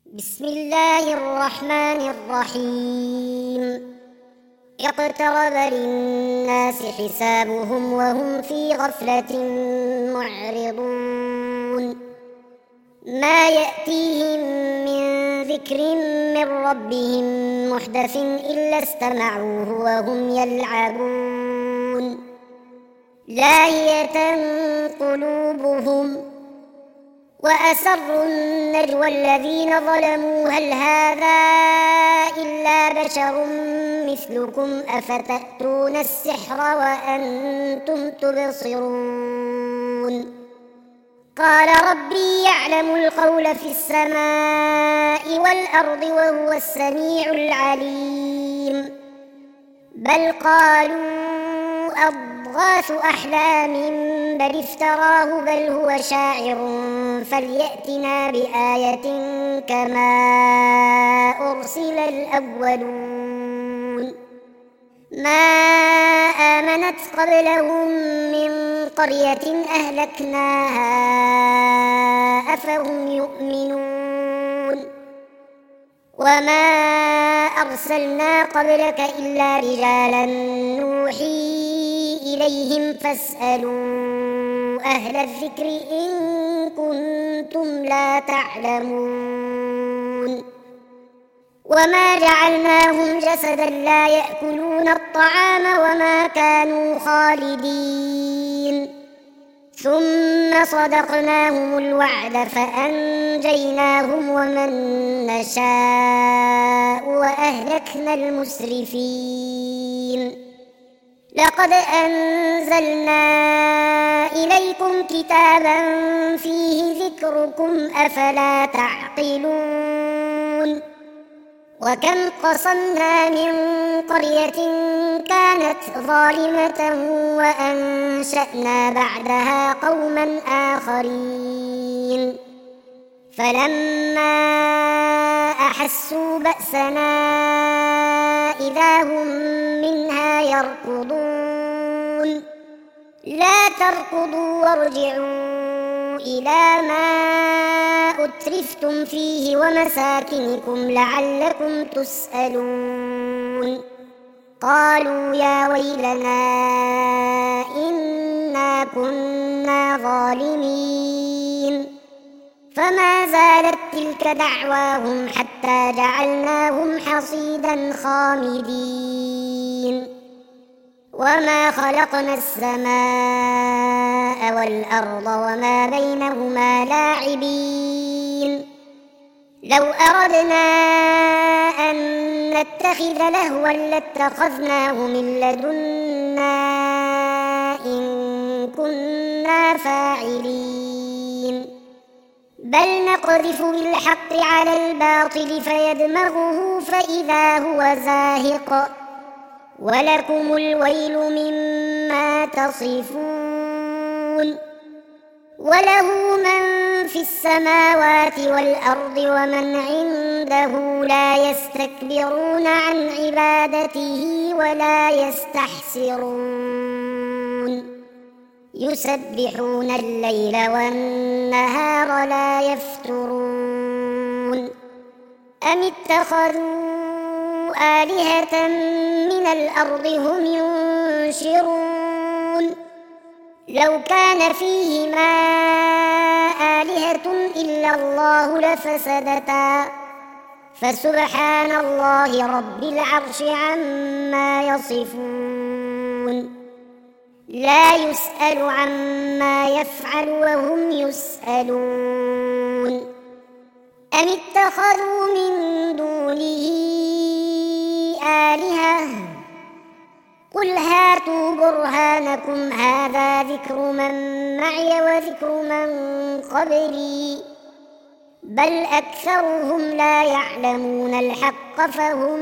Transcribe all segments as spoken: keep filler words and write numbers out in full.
بسم الله الرحمن الرحيم. اقترب للناس حسابهم وهم في غفلة معرضون. ما يأتيهم من ذكر من ربهم محدث إلا استمعوه وهم يلعبون. لاهية قلوبهم وأسروا النجوى الذين ظلموا هل هذا إلا بشر مثلكم أفتأتون السحر وأنتم تبصرون. قال ربي يعلم القول في السماء والأرض وهو السميع العليم. بل قالوا أضغاث أحلام بل افتراه بل هو شاعر فليأتنا بآية كما أرسل الأولون. ما آمنت قبلهم من قرية أهلكناها أفهم يؤمنون. وما أرسلنا قبلك إلا رجالا نوحي إليهم فاسألوا أهل الذكر إن كنتم لا تعلمون. وما جعلناهم جسدا لا يأكلون الطعام وما كانوا خالدين. ثم صدقناهم الوعد فأنجيناهم ومن نشاء وأهلكنا المسرفين. لقد أنزلنا إليكم كتابا فيه ذكركم أفلا تعقلون. وكم قصمنا من قرية كانت ظالمة وأنشأنا بعدها قوما آخرين فلما أحسوا بأسنا إذا هم منها يركضون. لا تركضوا وارجعوا إلى ما أترفتم فيه ومساكنكم لعلكم تسألون. قالوا يا ويلنا إنا كنا ظالمين. فما زالت تلك دعواهم حتى جعلناهم حصيدا خامدين. وما خلقنا السماء والأرض وما بينهما لاعبين. لو أردنا أن نتخذ لهوا لاتخذناه من لدنا إن كنا فاعلين. بل نقذف بالحق على الباطل فيدمغه فإذا هو زاهق ولكم الويل مما تصفون. وله من في السماوات والأرض ومن عنده لا يستكبرون عن عبادته ولا يستحسرون. يسبحون الليل والنهار لا يفترون. أم اتخذوا آلهة من الأرض هم ينشرون. لو كان فيهما آلهة إلا الله لفسدتا فسبحان الله رب العرش عما يصفون. لا يسأل عما يفعل وهم يسألون. أم اتخذوا من دونه آلهة قل هاتوا برهانكم هذا ذكر من معي وذكر من قبلي بل أكثرهم لا يعلمون الحق فهم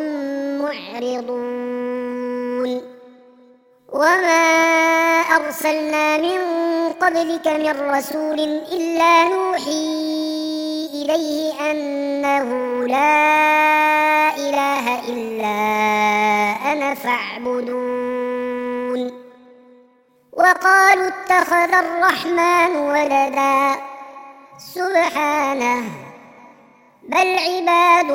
معرضون. وما أرسلنا من قبلك من رسول إلا نوحي إليه أنه لا إله إلا أنا فاعبدون. وقالوا اتخذ الرحمن ولدا سبحانه بل عباد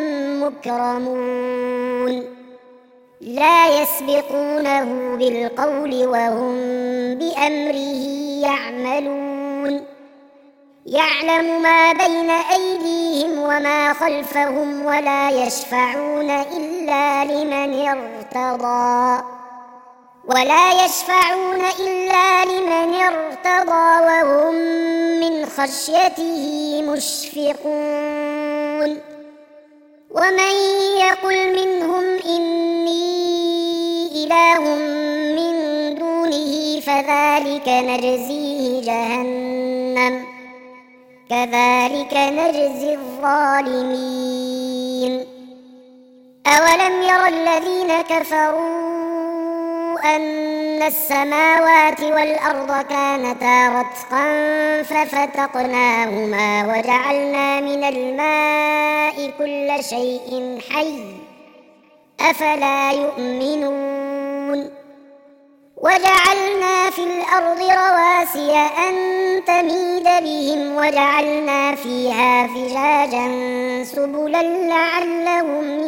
مكرمون لا يسبقونه بالقول وهم بأمره يعملون يعلم ما بين أيديهم وما خلفهم ولا يشفعون إلا لمن ارتضى ولا يشفعون إلا لمن ارتضى وهم من خشيته مشفقون ومن يقل منهم إني إله من دونه فذلك نجزيه جهنم كذلك نجزي الظالمين أولم ير الذين كفروا أن السماوات والأرض كانتا رتقا ففتقناهما وجعلنا من الماء كل شيء حي أفلا يؤمنون وجعلنا في الأرض رواسي أن تميد بهم وجعلنا فيها فجاجا سبلا لعلهم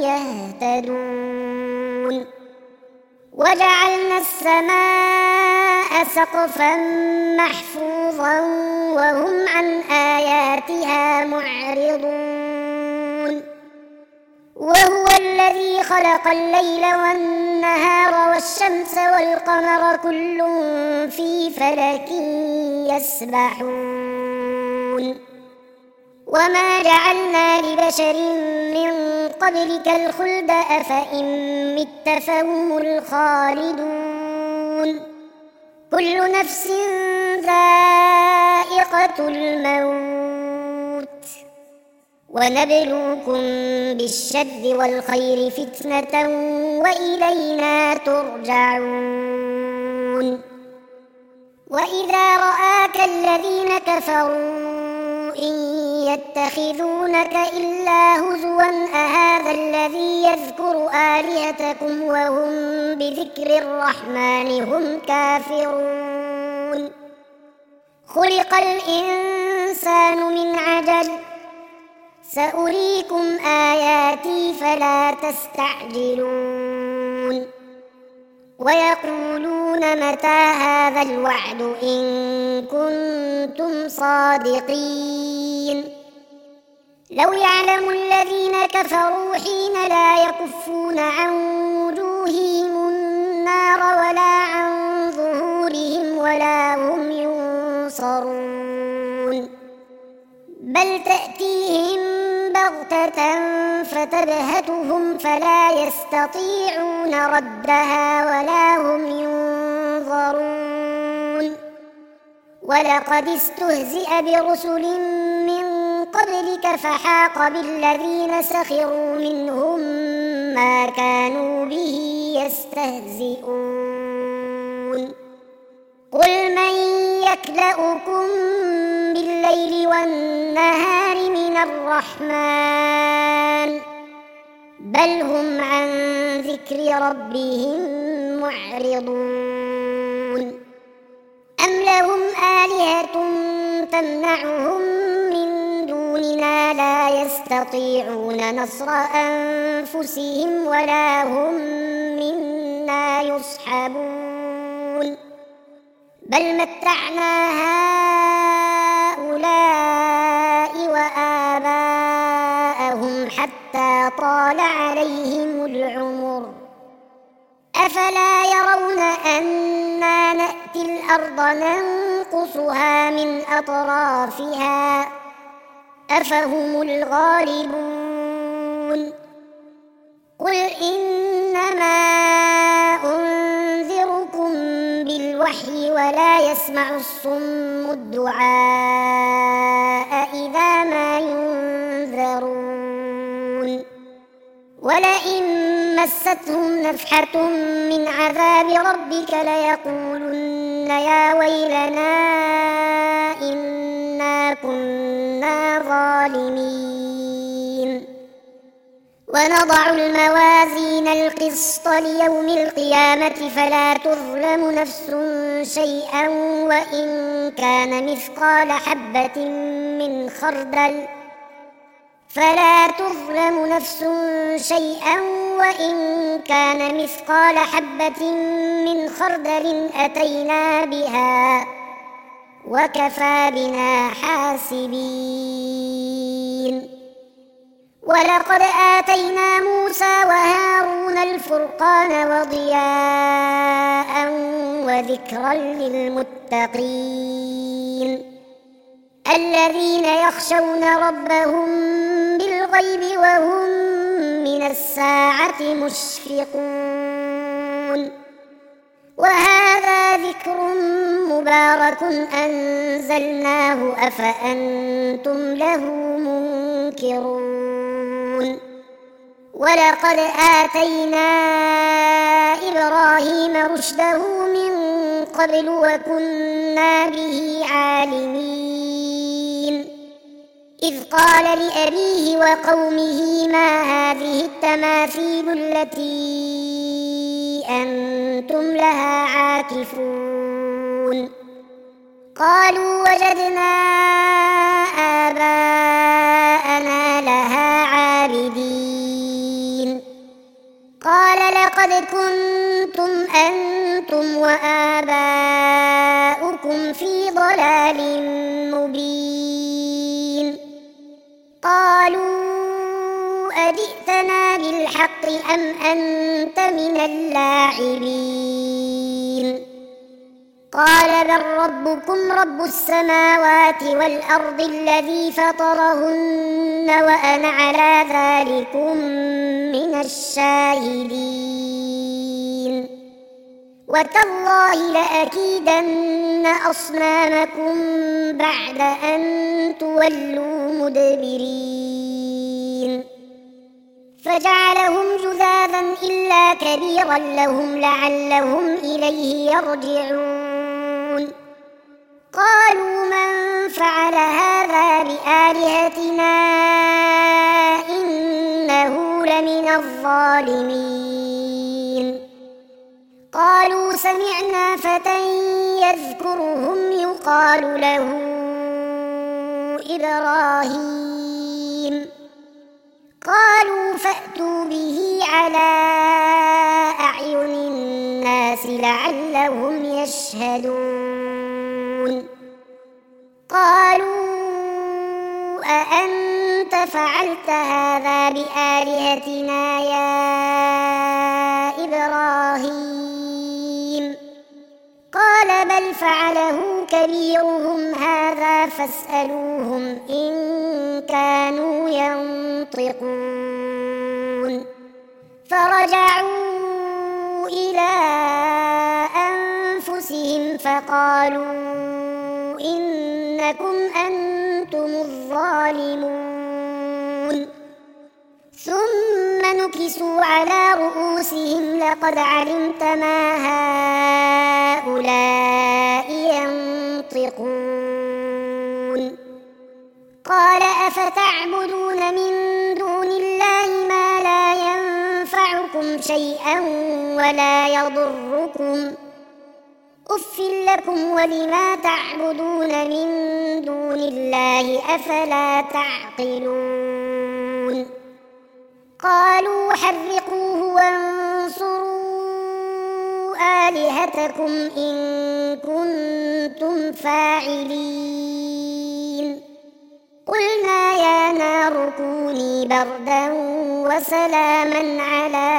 يهتدون وجعلنا السماء سقفا محفوظا وهم عن آياتها معرضون وهو الذي خلق الليل والنهار والشمس والقمر كل في فلك يسبحون وما جعلنا لبشر من قبلك الخلد أفإن مت فهم الخالدون كل نفس ذائقة الموت ونبلوكم بالشر والخير فتنة وإلينا ترجعون وإذا رآك الذين كفروا إن يتخذونك إلا هزوا أهذا الذي يذكر آلهتكم وهم بذكر الرحمن هم كافرون خلق الإنسان من عجل سأريكم آياتي فلا تستعجلون ويقولون متى هذا الوعد إن كنتم صادقين لو يعلم الذين كفروا حين لا يكفون عن وجوههم النار ولا عن ظهورهم ولا هم ينصرون بل تأتيهم بغتة فتبهتهم فلا يستطيعون ردها ولا هم ينظرون ولقد استهزئ برسل من قبلك فحاق بالذين سخروا منهم ما كانوا به يستهزئون قل من يكلؤكم بالليل والنهار من الرحمن بل هم عن ذكر ربهم معرضون أم لهم آلهة تمنعهم من دوننا لا يستطيعون نصر أنفسهم ولا هم منا يصحبون بل متعنا هؤلاء وآباءهم حتى طال عليهم العمر أفلا يرون أنا نأتي الأرض ننقصها من أطرافها أفهم الغالبون قل إنما أنذركم بالوحي ولا يسمع الصم الدعاء إذا ما ينذرون ولئن مستهم نفحة من عذاب ربك ليقولن يا ويلنا إنا كنا ظالمين ونضع الموازين القسط ليوم القيامة فلا تظلم نفس شيئا وإن كان مثقال حبة من خردل فلا تظلم نفس شيئا وإن كان مثقال حبة من خردل أتينا بها وكفى بنا حاسبين ولقد آتينا موسى وهارون الفرقان وضياء وذكرا للمتقين الذين يخشون ربهم بالغيب وهم من الساعة مشفقون وهذا ذكر مبارك أنزلناه أفأنتم له منكرون ولقد آتينا إبراهيم رشده من قبل وكنا به عالمين إذ قال لأبيه وقومه ما هذه التماثيل التي أنتم لها عاكفون قالوا وجدنا آباءنا لها عابدين قال لقد كنتم أنتم وآباؤكم في ضلال مبين قالوا أجئتنا بالحق أم أنت من اللاعبين قال بل ربكم رب السماوات والأرض الذي فطرهن وأنا على ذلكم من الشاهدين وتالله لأكيدن أصنامكم بعد أن تولوا مدبرين فجعلهم جذاذا إلا كبيرا لهم لعلهم إليه يرجعون قالوا من فعل هذا بآلهتنا إنه لمن الظالمين قالوا سمعنا فتى يذكرهم يقال له إبراهيم قالوا فأتوا به على أعين الناس لعلهم يشهدون قالوا أأنت فعلت هذا بآلهتنا يا إبراهيم قال بل فعله كبيرهم هذا فاسألوهم إن كانوا ينطقون فرجعوا إلى أنفسهم فقالوا إنكم أنتم الظالمون ثم نكسوا على رؤوسهم لقد علمت ما هؤلاء ينطقون قال أفتعبدون من دون الله ما لا ينفعكم شيئا ولا يضركم أف لكم ولما تعبدون من دون الله أفلا تعقلون قالوا حرقوه وانصروا آلهتكم إن كنتم فاعلين قلنا يا نار كوني بردا وسلاما على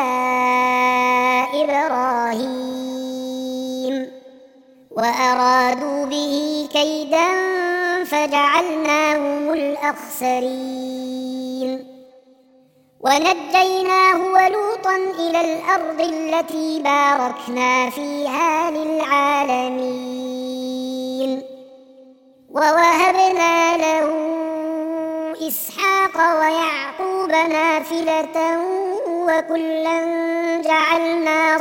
إبراهيم وأرادوا به كيدا فجعلناهم الأخسرين ونجيناه ولوطا إلى الأرض التي باركنا فيها للعالمين ووهبنا له إسحاق ويعقوب نافلة وكلا جعلنا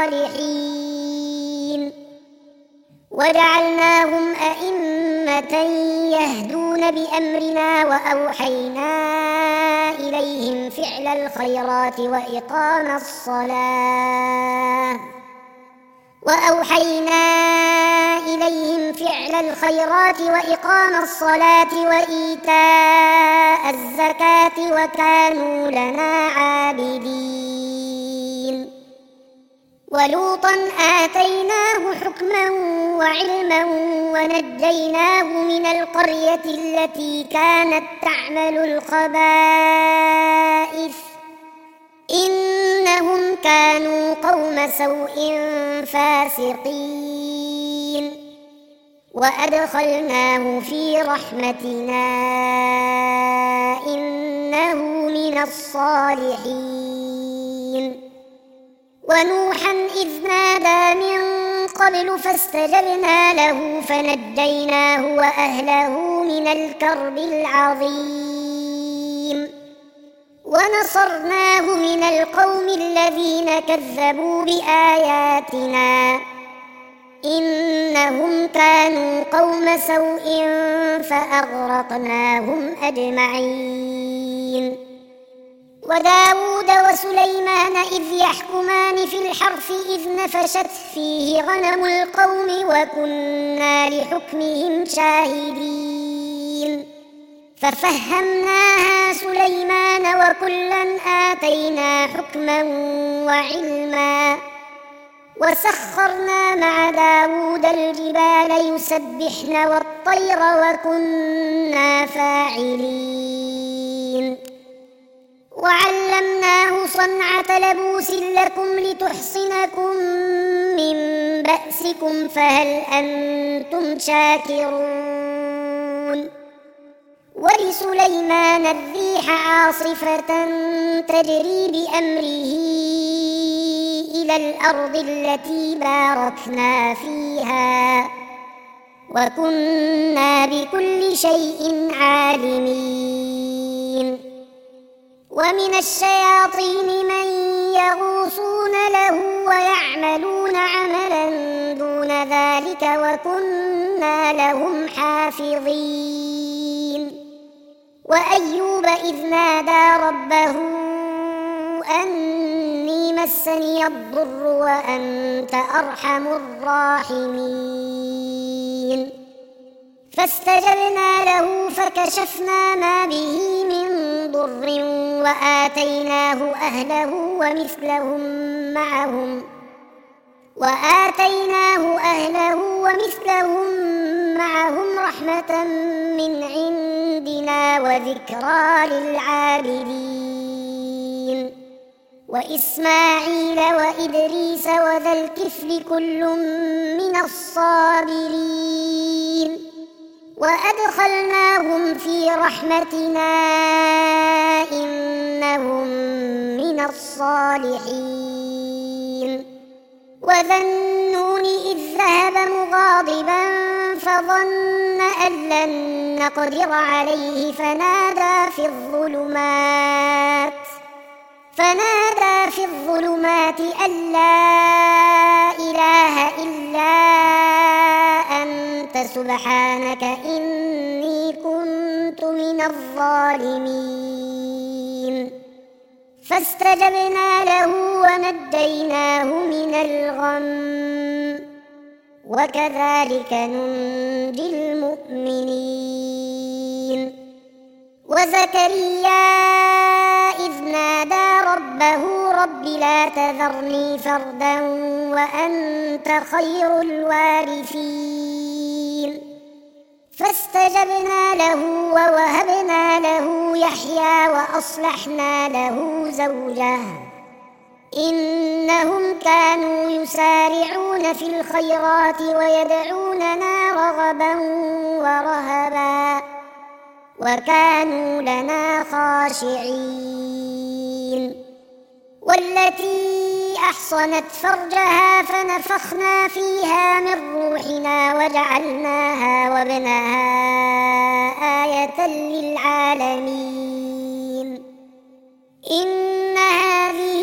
صالحين وجعلناهم أئمة يهدون بأمرنا وأوحينا إليهم فعل الخيرات وإقام الصلاة وأوحينا إليهم فعل الخيرات وإقام الصلاة وإيتاء الزكاة وكانوا لنا عابدين ولوطا آتيناه حكما وعلما ونجيناه من القرية التي كانت تعمل الخبائث إنهم كانوا قوم سوء فاسقين وأدخلناه في رحمتنا إنه من الصالحين ونوحا إذ نادى من قبل فاستجبنا له فنجيناه وأهله من الكرب العظيم ونصرناه من القوم الذين كذبوا بآياتنا إنهم كانوا قوم سوء فأغرقناهم أجمعين وداود وسليمان إذ يحكمان في الحرث إذ نفشت فيه غنم القوم وكنا لحكمهم شاهدين ففهمناها سليمان وكلا آتينا حكما وعلما وسخرنا مع داود الجبال يسبحن والطير وكنا فاعلين وعلمناه صنعة لبوس لكم لتحصنكم من بأسكم فهل أنتم شاكرون ولسليمان الريح عاصفة تجري بأمره إلى الأرض التي باركنا فيها وكنا بكل شيء عالمين ومن الشياطين من يغوصون له ويعملون عملا دون ذلك وكنا لهم حافظين وأيوب إذ نادى ربه أني مسني الضر وأنت أرحم الراحمين فاستجبنا له فكشفنا ما به من ضر وآتيناه أهله ومثلهم معهم وآتيناه أهله ومثلهم معهم رحمة من عندنا وذكرى للعابدين وإسماعيل وإدريس وذا الكفل كل من الصابرين وأدخلناهم في رحمتنا إنهم من الصالحين وذا النون إذ ذهب مغاضبا فظن أن لن نقدر عليه فنادى في الظلمات فنادى في الظلمات أن لا إله إلا أنت سبحانك إني كنت من الظالمين فاستجبنا له ونجيناه من الغم وكذلك ننجي المؤمنين وزكريا إذ نادى ربه رب لا تذرني فردا وأنت خير الوارثين فاستجبنا له ووهبنا له يحيى وأصلحنا له زوجه إنهم كانوا يسارعون في الخيرات ويدعوننا رغبا ورهبا وكانوا لنا خاشعين والتي أحصنت فرجها فنفخنا فيها من روحنا وجعلناها وابنها آية للعالمين إن هذه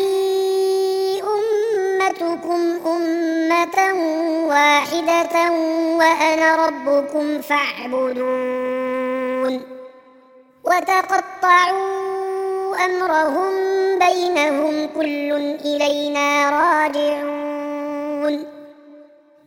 أمتكم أمة واحدة وأنا ربكم فاعبدون وتقطعوا أمرهم بينهم كل إلينا راجعون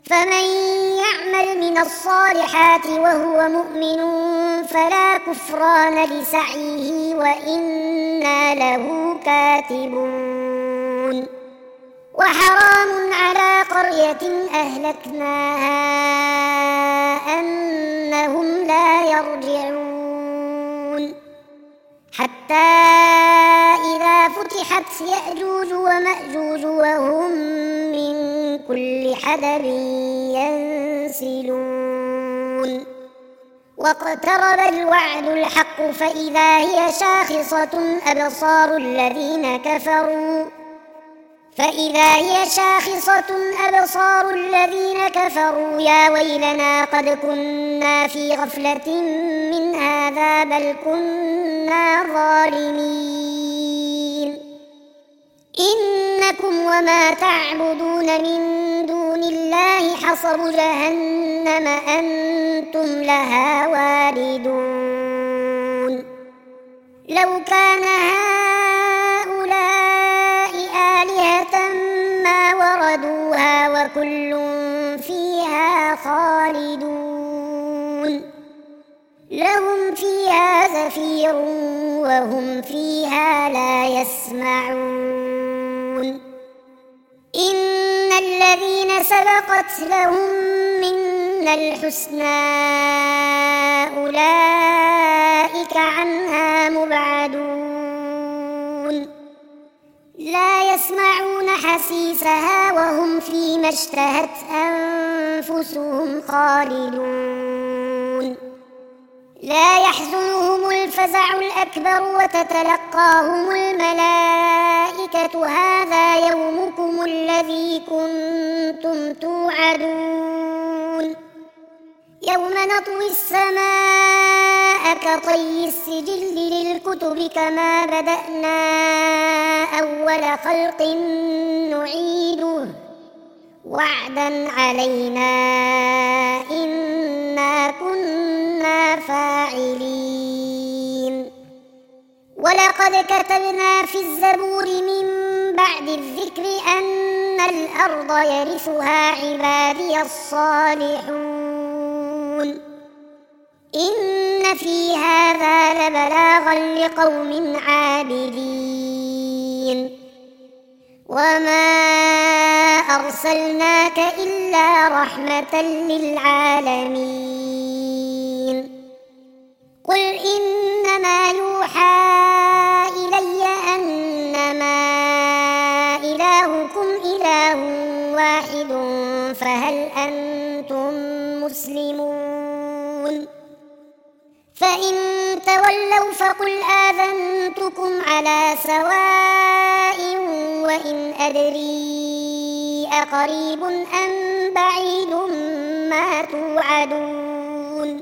فمن يعمل من الصالحات وهو مؤمن فلا كفران لسعيه وإنا له كاتبون وحرام على قرية أهلكناها أنهم لا يرجعون حتى إذا فتحت يأجوج ومأجوج وهم من كل حدب ينسلون واقترب الوعد الحق فإذا هي شاخصة أبصار الذين كفروا فإذا هي شاخصة أبصار الذين كفروا يا ويلنا قد كنا في غفلة من هذا بل كنا ظالمين إنكم وما تعبدون من دون الله حصب جهنم أنتم لها واردون لو كان هؤلاء آلهة ما وردوها وكل فيها خالدون لهم فيها زفير وهم فيها لا يسمعون إن الذين سبقت لهم منا الحسنى أولئك عنها مبعدون لا يسمعون حسيسها وهم فيما اشتهت أنفسهم خالدون لا يحزنهم الفزع الأكبر وتتلقاهم الملائكة هذا يومكم الذي كنتم توعدون يوم نطوي السماء كطي السجل للكتب كما بدأنا أول خلق نعيده وعدا علينا إنا كنا فاعلين ولقد كتبنا في الزبور من بعد الذكر أن الأرض يرثها عبادي الصالحون إن في هذا لبلاغا لقوم عابدين وما أرسلناك إلا رحمة للعالمين قل إنما يوحى إلي أنما إلهكم إله واحد فهل أنتم مسلمون فإن تولوا فقل آذنتكم على سواء وإن أدري أقريب أم بعيد ما توعدون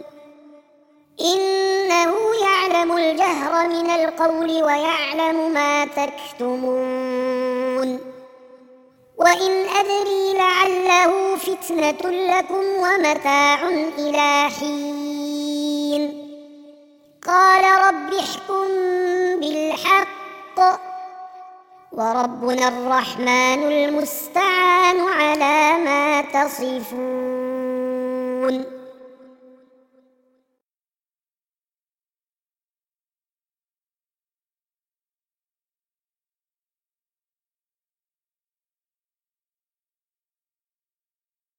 إنه يعلم الجهر من القول ويعلم ما تكتمون وإن أدري لعله فتنة لكم ومتاع إلى حين قال رب احكم بالحق وربنا الرحمن المستعان على ما تصفون.